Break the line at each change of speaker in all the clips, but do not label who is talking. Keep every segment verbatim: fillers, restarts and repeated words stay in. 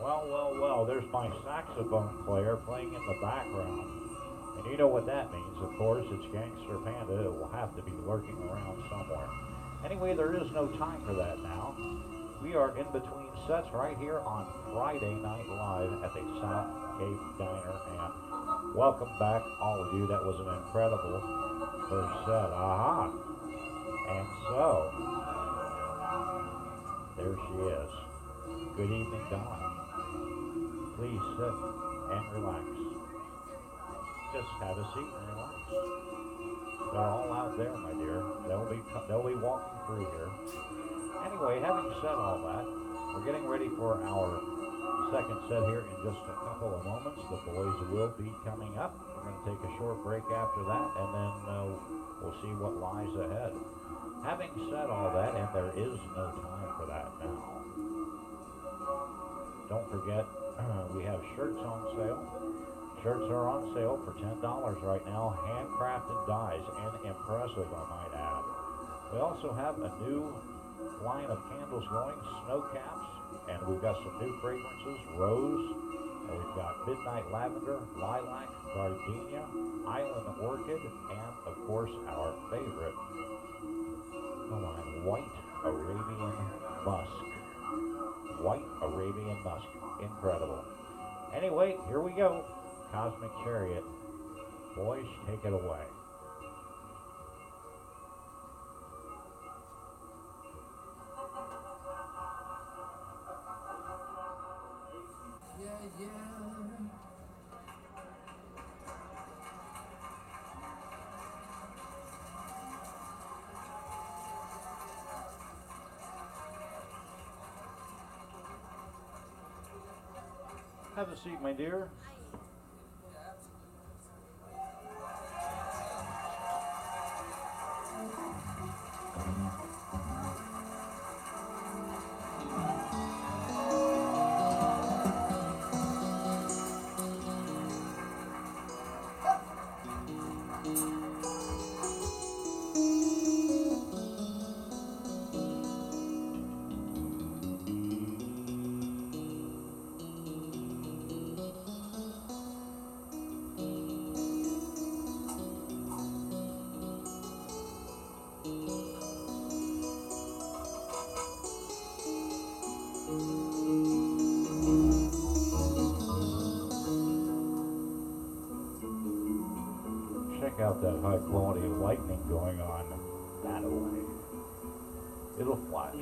Well, well, well, there's my saxophone player playing in the background. And you know what that means, of course. It's Gangster Panda. It will have to be lurking around somewhere. Anyway, there is no time for that now. We are in between sets right here on Friday Night Live at the South Cape Diner. And welcome back, all of you. That was an incredible first set. Aha. And so, there she is. Good evening, Donna. Please sit and relax. Just have a seat and relax. They're all out there, my dear. They'll be they'll be walking through here. Anyway, having said all that, we're getting ready for our second set here in just a couple of moments. The boys will be coming up. We're going to take a short break after that, and then uh, we'll see what lies ahead. Having said all that, and there is no time for that now. Don't forget, we have shirts on sale. Shirts are on sale for ten dollars right now. Handcrafted dyes, and impressive, I might add. We also have a new line of candles going, snow caps, and we've got some new fragrances, rose, and we've got midnight lavender, lilac, gardenia, island orchid, and of course our favorite, the line white Arabian musk. White Arabian musk. Incredible. Anyway, here we go. Cosmic Chariot. Boys, take it away.
Yeah, yeah.
Have a seat, my dear. Check out that high quality lightning going on that way. It'll flash.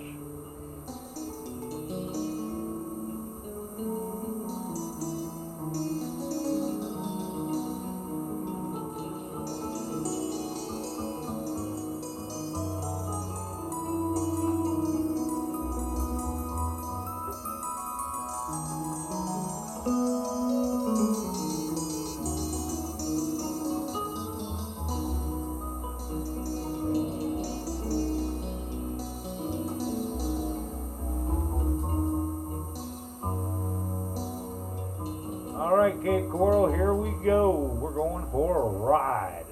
All right, Cape Coral, here we go. We're going for a ride.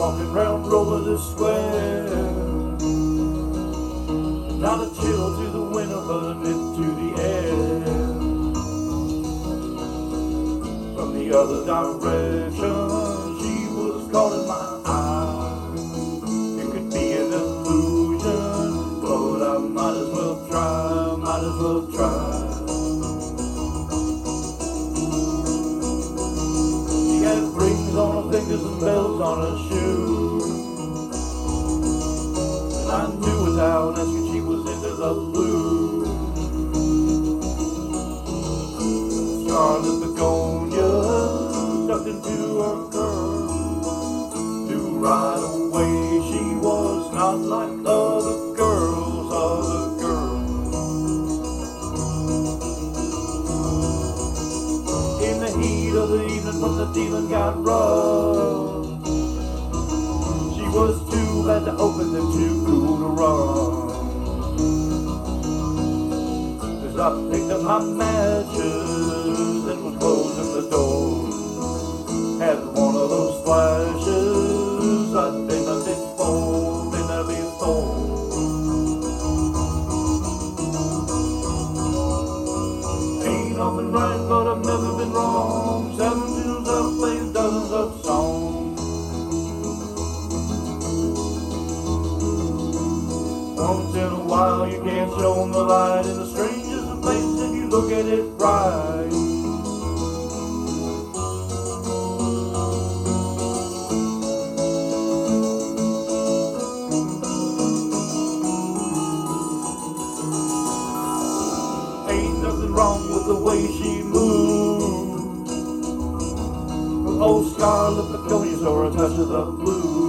walking round over the square, not a chill to the winter, but a nip to the air. From the other direction, she was caught in my eye. It could be an illusion, but I might as well try, might as well try. She had rings on her fingers and bells on her shoes, and I knew without asking she was into the blues. Scarlet begonia tucked into her curl, knew right away she was not like other girls, other girls. In the heat of the evening from the dealing got rough, she was too bad to open them, too cool to run. Cause I picked up my matches and was closing the door. Had one of those flashes I'd been there before, been there before. Ain't nothing right, but I've never been wrong. Seven tunes I've played dozens of songs. Once in a while you can't show 'em the light in the strangest of places if you look at it right. Ain't nothing wrong with the way she moved. Oh, scarlet begonias or a touch of the blue.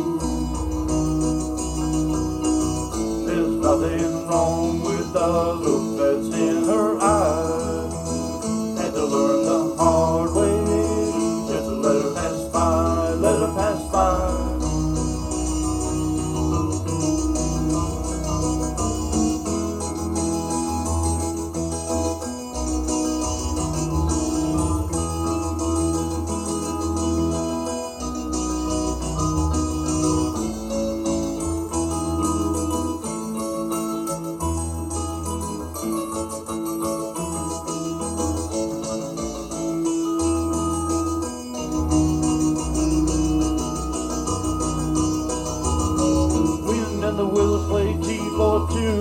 There's nothing wrong with the look that's in her eyes. Had to learn the hard way, just to let her pass by, let her pass by. And the willows play T for two.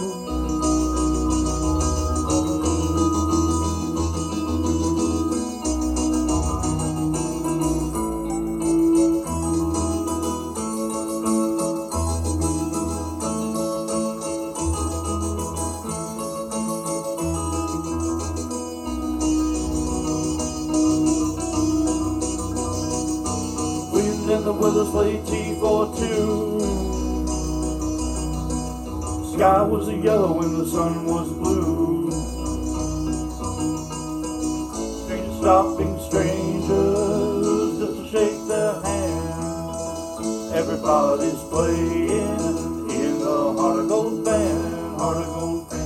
Wind and the willows play T for two. Sky was yellow and the sun was blue. Strangers stopping strangers just to shake their hands. Everybody's playing in the Heart of Gold band, Heart of Gold band.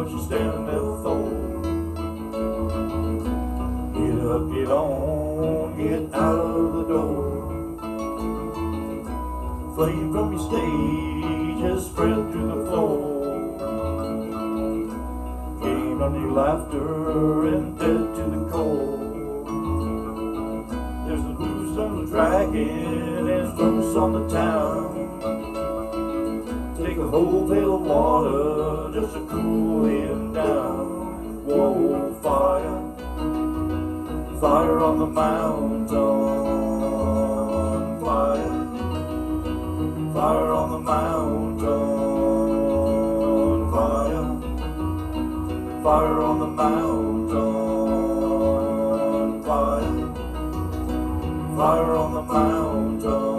what you standing there for? Get up, get on, get out of the door. Flame from your stage has spread through the floor. Gain on your laughter and dead to the core. There's a noose on the dragon and loose on the town. Take a whole pail of water just to cool him down. Whoa, fire, fire on the mountain, fire, fire on the mountain, fire, fire on the mountain, fire, fire on the mountain.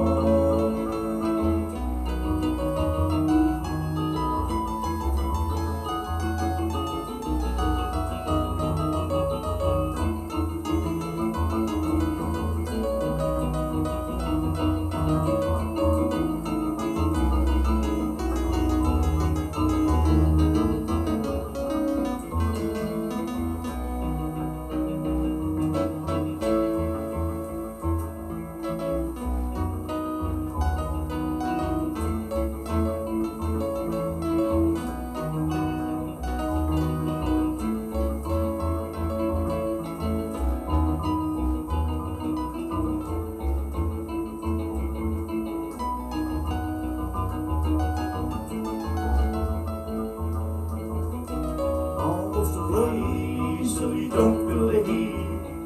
So you don't feel the heat.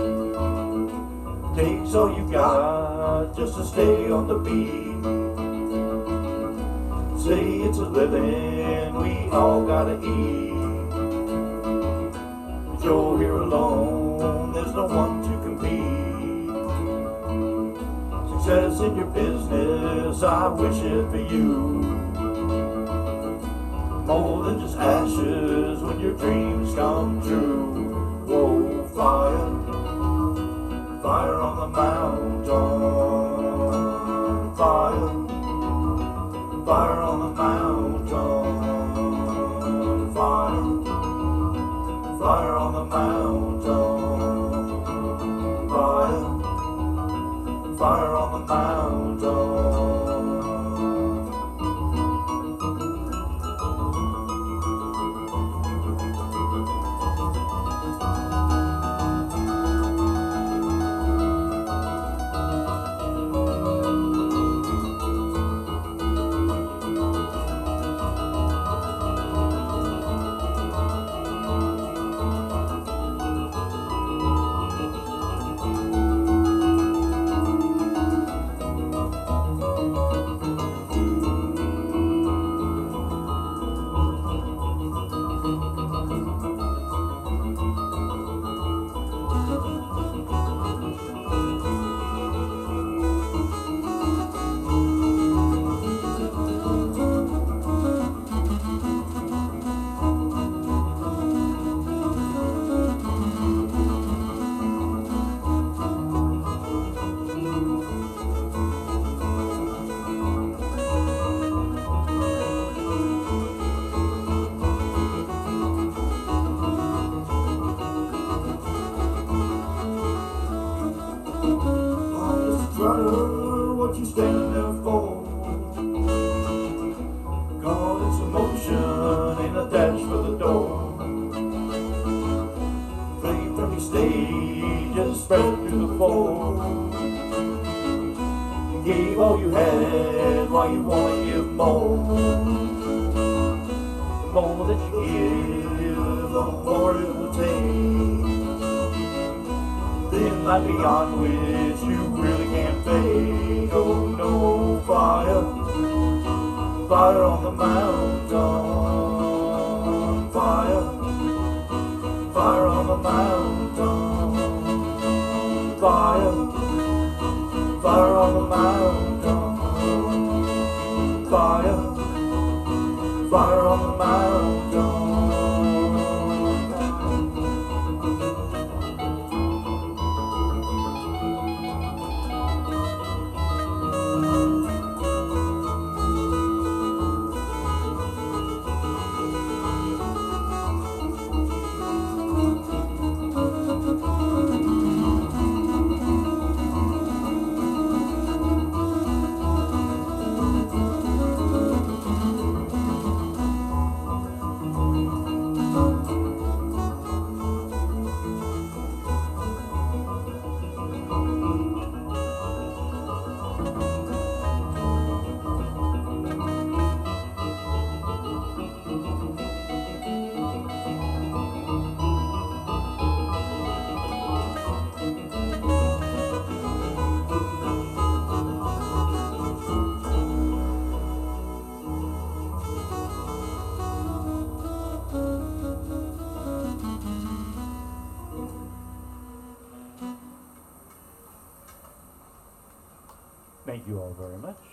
Takes all you got just to stay on the beat. Say it's a living we all gotta eat. But you're here alone, there's no one to compete. Success in your business, I wish it for you. More than just ashes when your dreams come true. Whoa, fire, fire on the mountain, fire, fire on the mountain, fire, fire on the mountain, fire, fire on the mountain. What you standing there for? God, it's emotion in a dash for the door. Flame from your stage just spread through the floor. You gave all you had, why you wanna give more? More that you give, the more it will take. Thin line beyond which you really can't fade. Oh no, fire, fire on the mountain, fire, fire on the mountain, fire, fire on the mountain, fire, fire on the mountain.
Thank you all very much.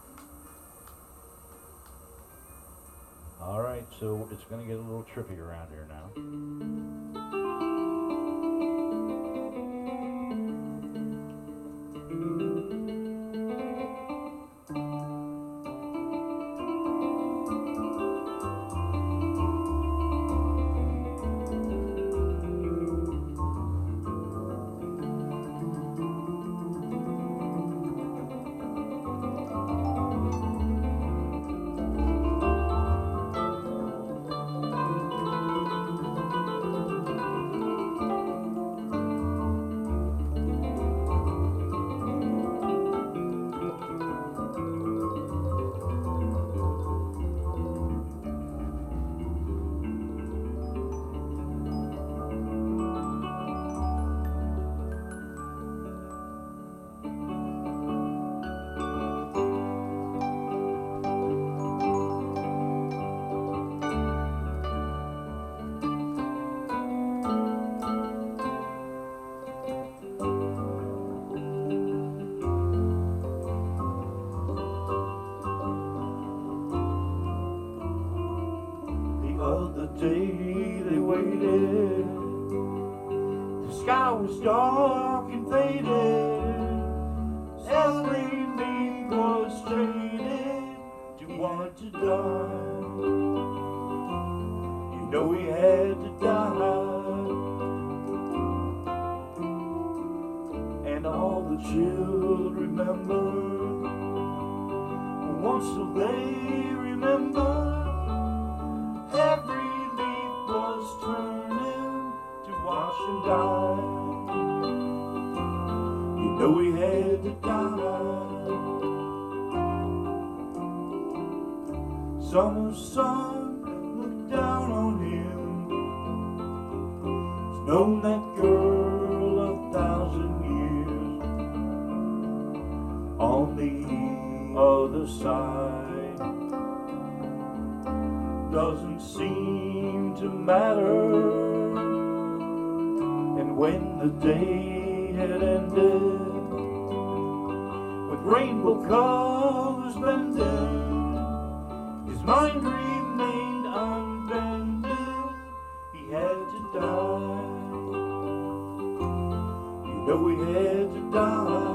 All right, so it's going to get a little trippy around here now. The other day they waited. The sky was dark and faded. Every leaf was traded to want to die. You know he had to die. And all the children remember. Once will they remember. Every leaf was turning to wash and die. You know he had to die. Summer's sun looked down on him. He's known that girl a thousand years. On the other side doesn't seem to matter. And when the day had ended, with rainbow colors blending, his mind remained unbending. He had to die. You know he had to die.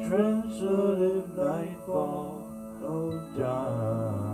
transitive nightfall down.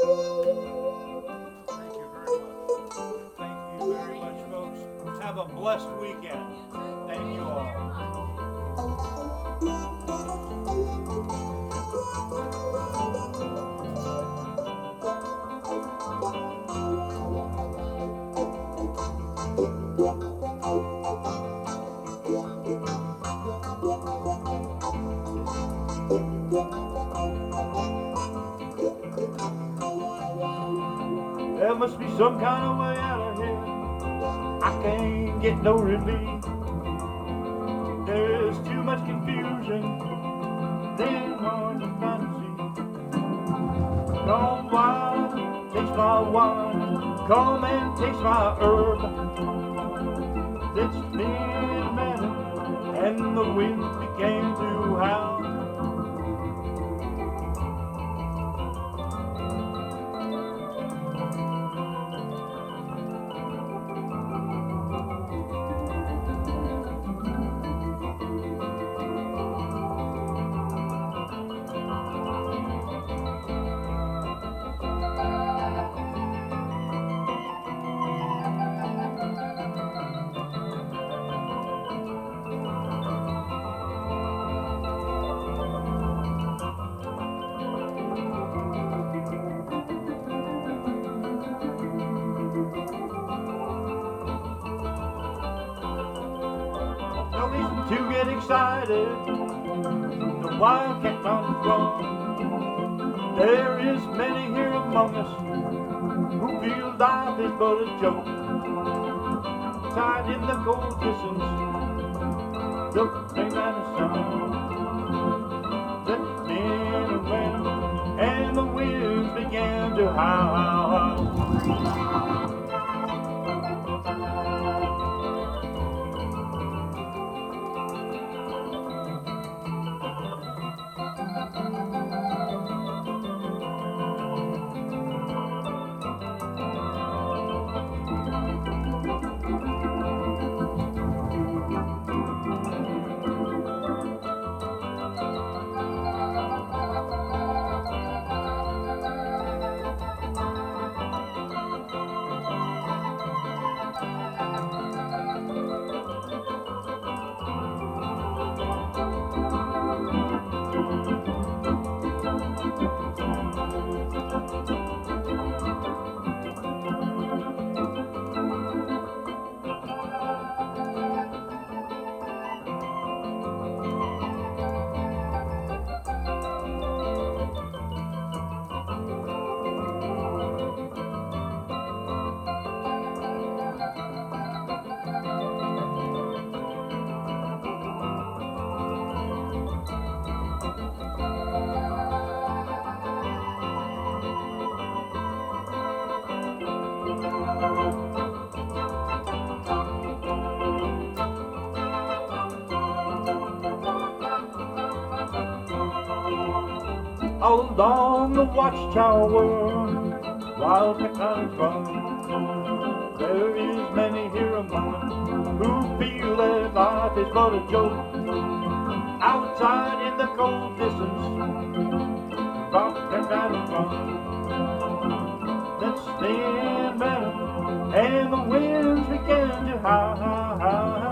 Thank you very much. Thank you very much, folks. Have a blessed weekend. Thank you all. There must be some kind of way out of here. I can't get no relief. There's too much confusion. Then hard to find a seat. Gone wild, taste my wine. Come and taste my herb. It's been a minute, and the wind began to howl. No reason to get excited. The wildcat on the run. There is many here among us who feel life is but a joke. Tied in the cold distance, the rain and the sun. Let in a wind, and the winds began to howl. All along the watchtower, wildcat runs run. There is many here among them who feel that life is but a joke. Outside in the cold distance, rock and rattle run. Let's stand round, and the winds begin to howl.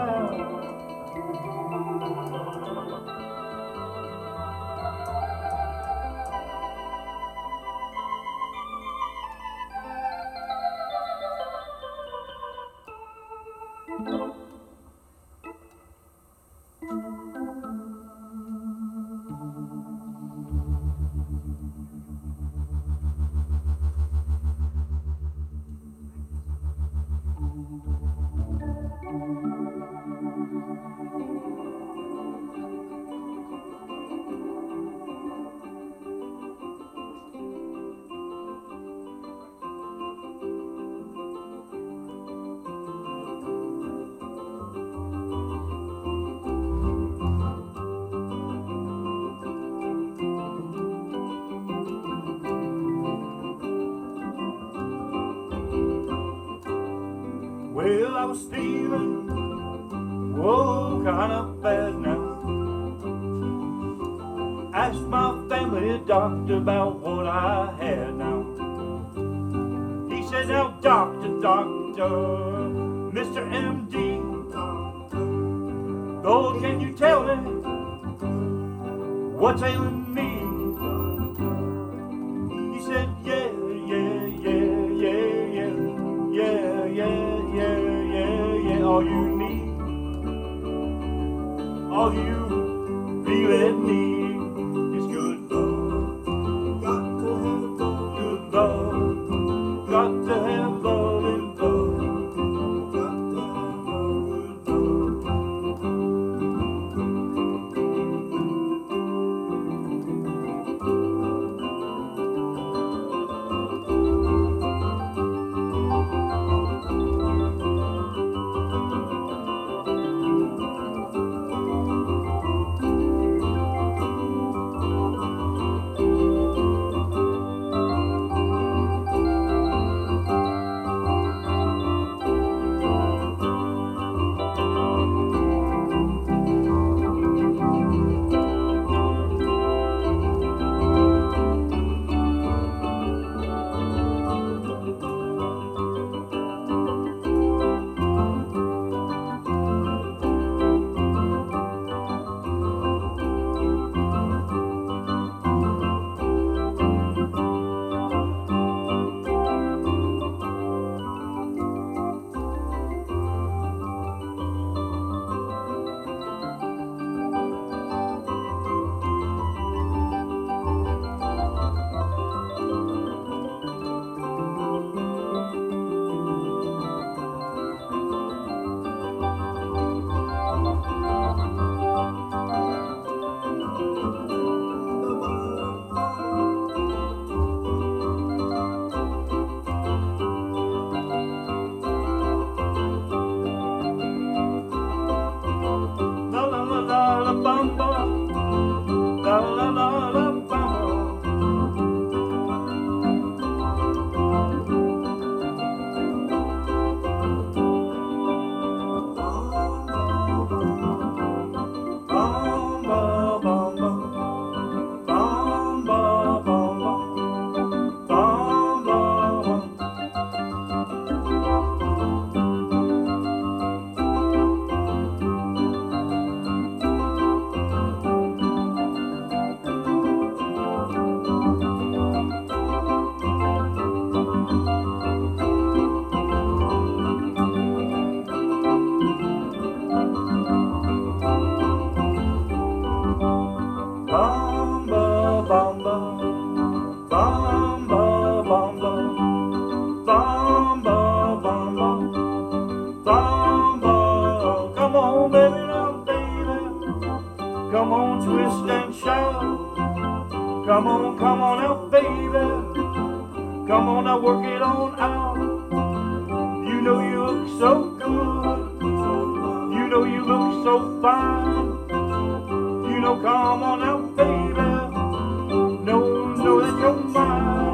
Well, I was feeling, whoa, kind of bad now. Asked my family doctor about what I had now. said, now doctor, doctor, Mister M D, Lord, can you tell me what's ailing me? He said, yeah, yeah, yeah, yeah, yeah, yeah, yeah, yeah, yeah, yeah, all you need, all you really need is good love. Got to have good love. Got to have love and love. Got to have good Come on, twist and shout. Come on, come on out, baby. Come on, now work it on out. You know you look so good. You know you look so fine. You know, come on out, baby. No, know that you're mine.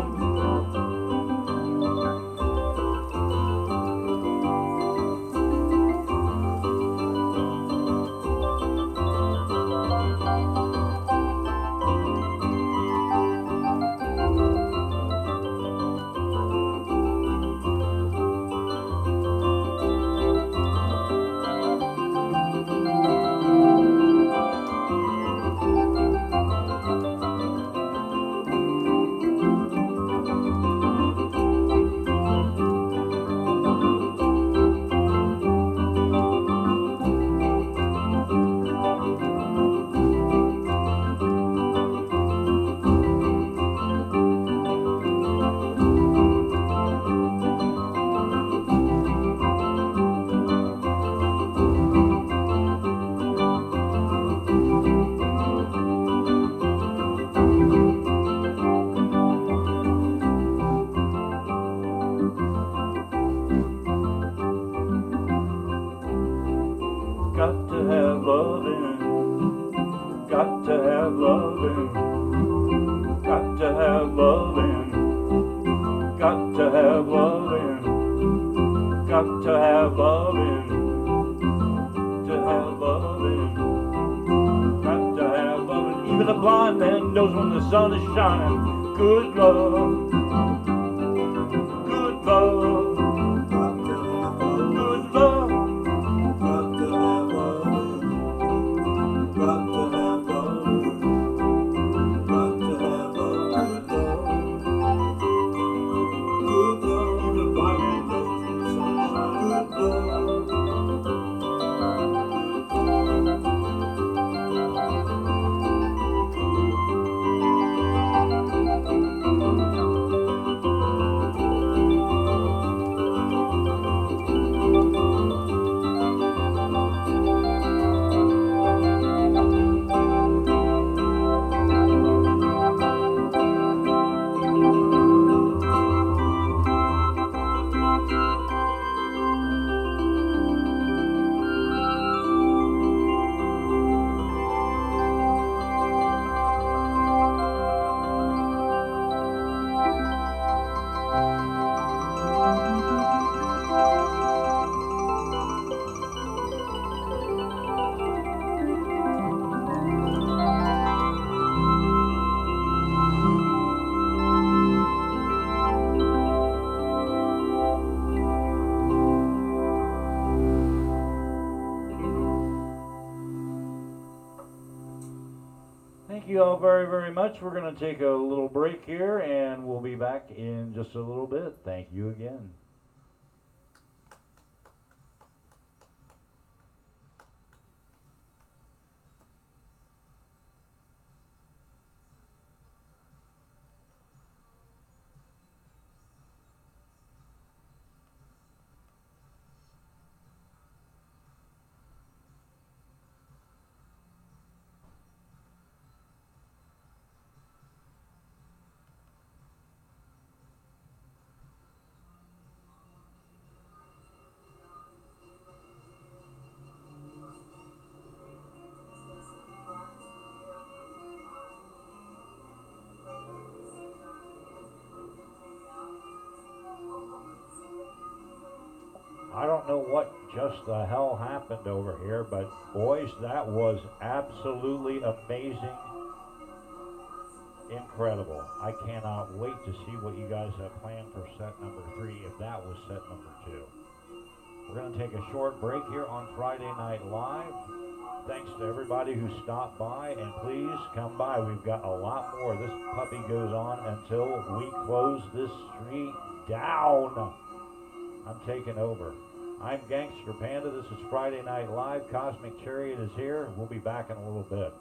Got to have loving, got to have loving, got to have loving, got to have loving, got to have loving, to have loving, got to have loving. Even a blind man knows when the sun is shining. Good love, good good love, good love. Got to have love, got to have love, got to have love, good love, good love. Even a blind man knows when the sun shines. Good love.
Thank you all very, very much. We're going to take a little break here, and we'll be back in just a little bit. Thank you again. I don't know what just the hell happened over here, but boys, that was absolutely amazing. Incredible. I cannot wait to see what you guys have planned for set number three, if that was set number two. We're going to take a short break here on Friday Night Live. Thanks to everybody who stopped by, and please come by. We've got a lot more. This puppy goes on until we close this street down. I'm taking over. I'm Gangster Panda. This is Friday Night Live. Cosmic Chariot is here. We'll be back in a little bit.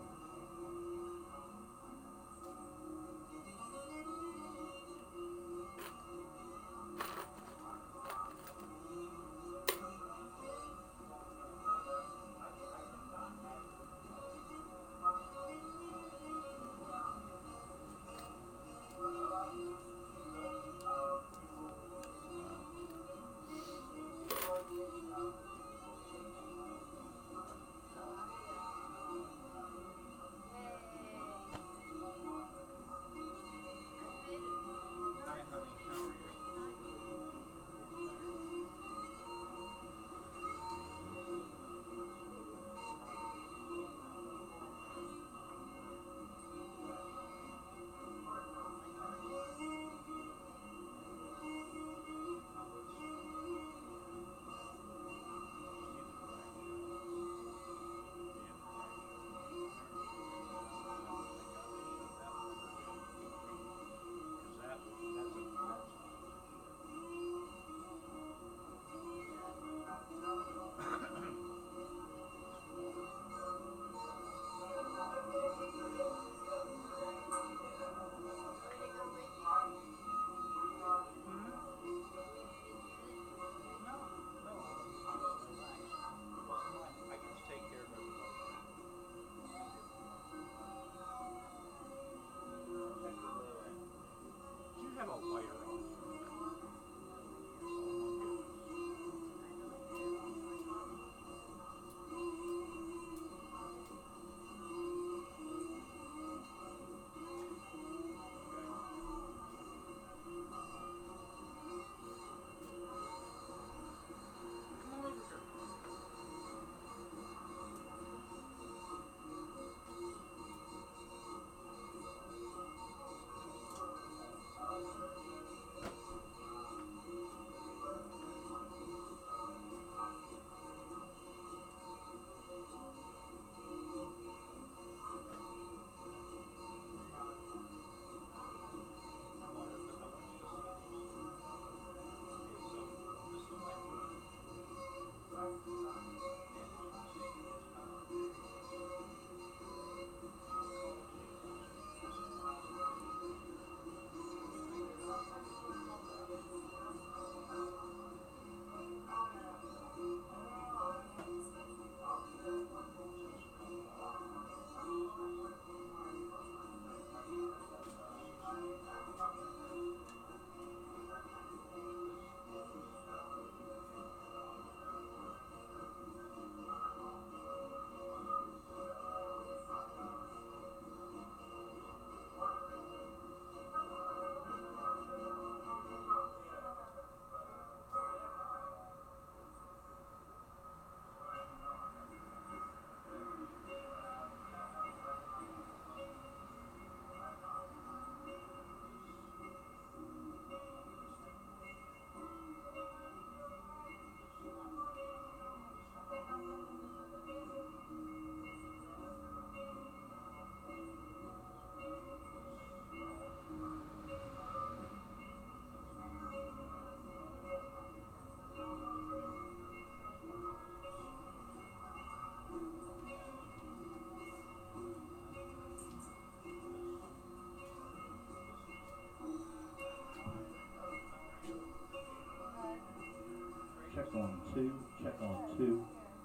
two, check on two.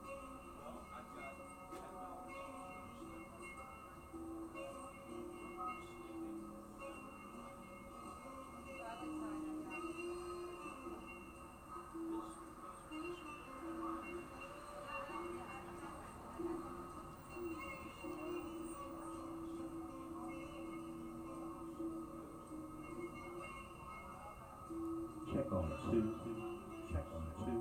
Check on two, check on two.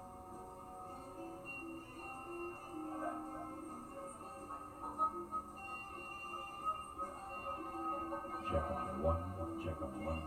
Check on one, check on one.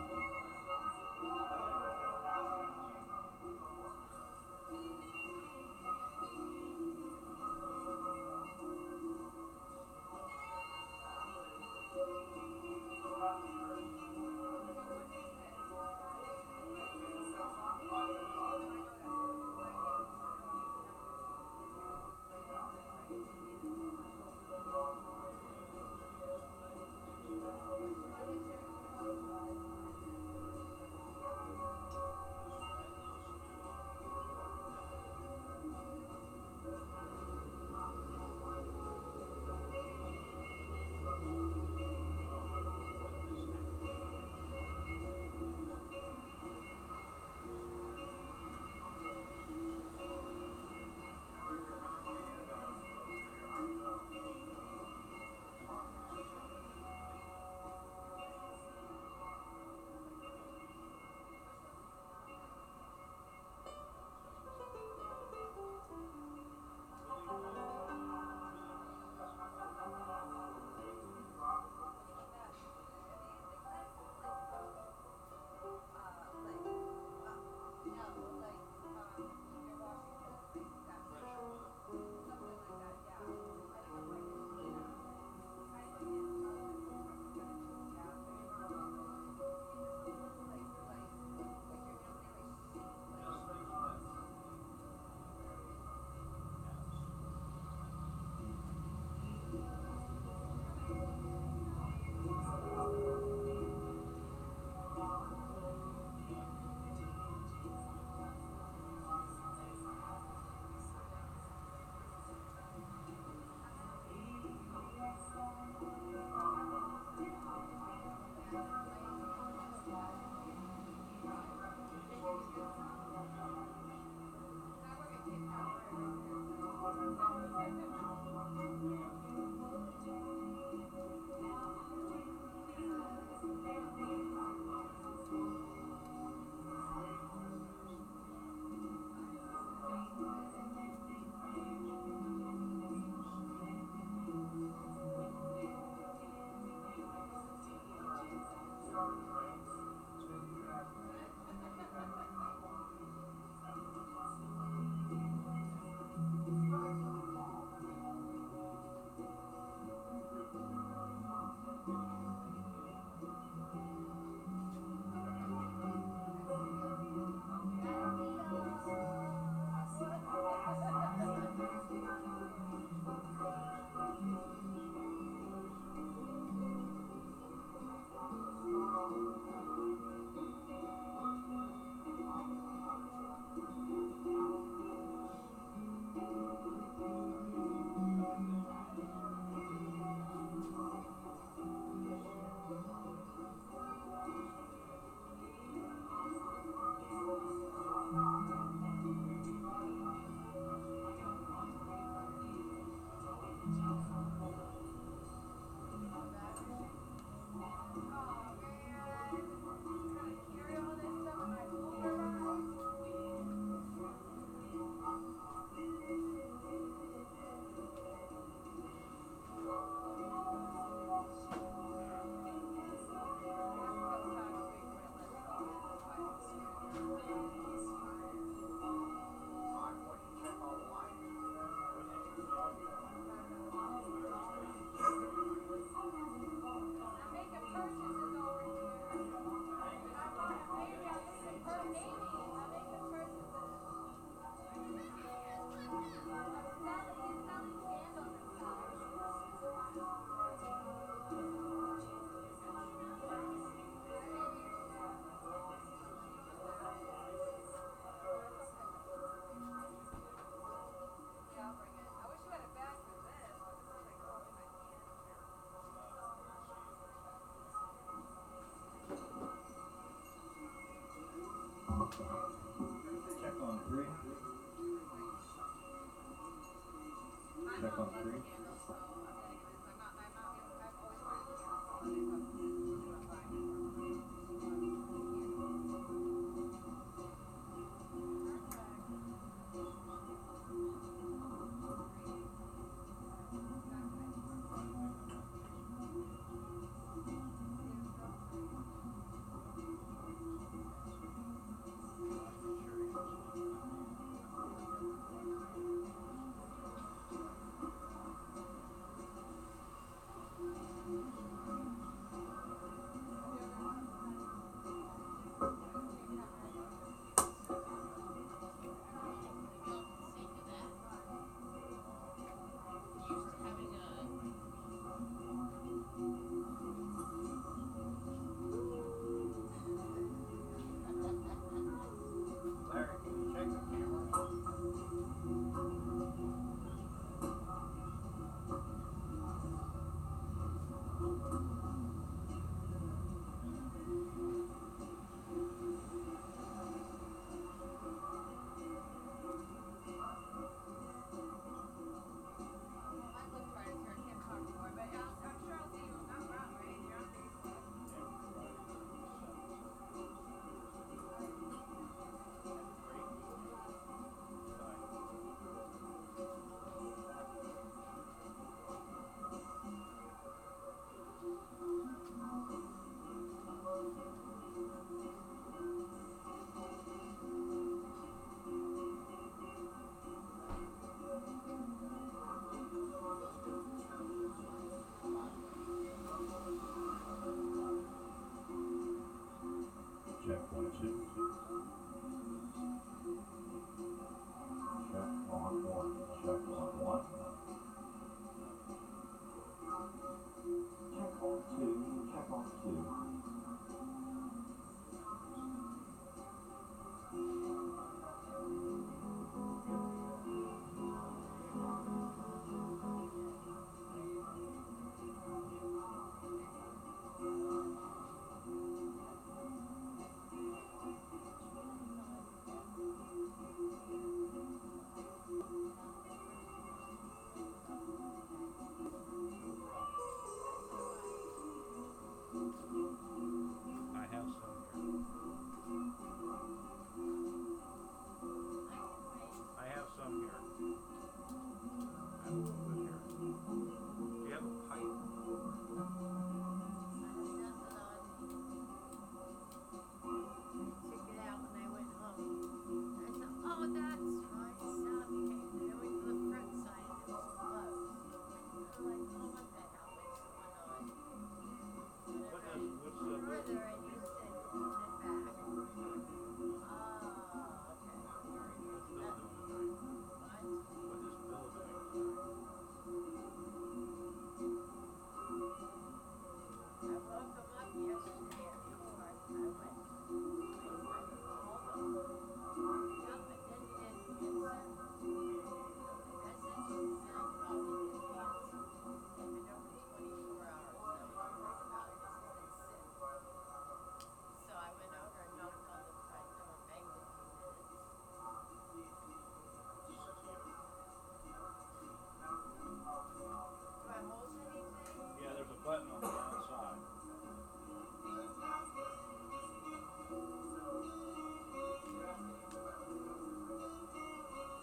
Check on three. Check on three. Larry, can you check the camera? Check one, two. Check on one. Check on one.
Check on two, check on two.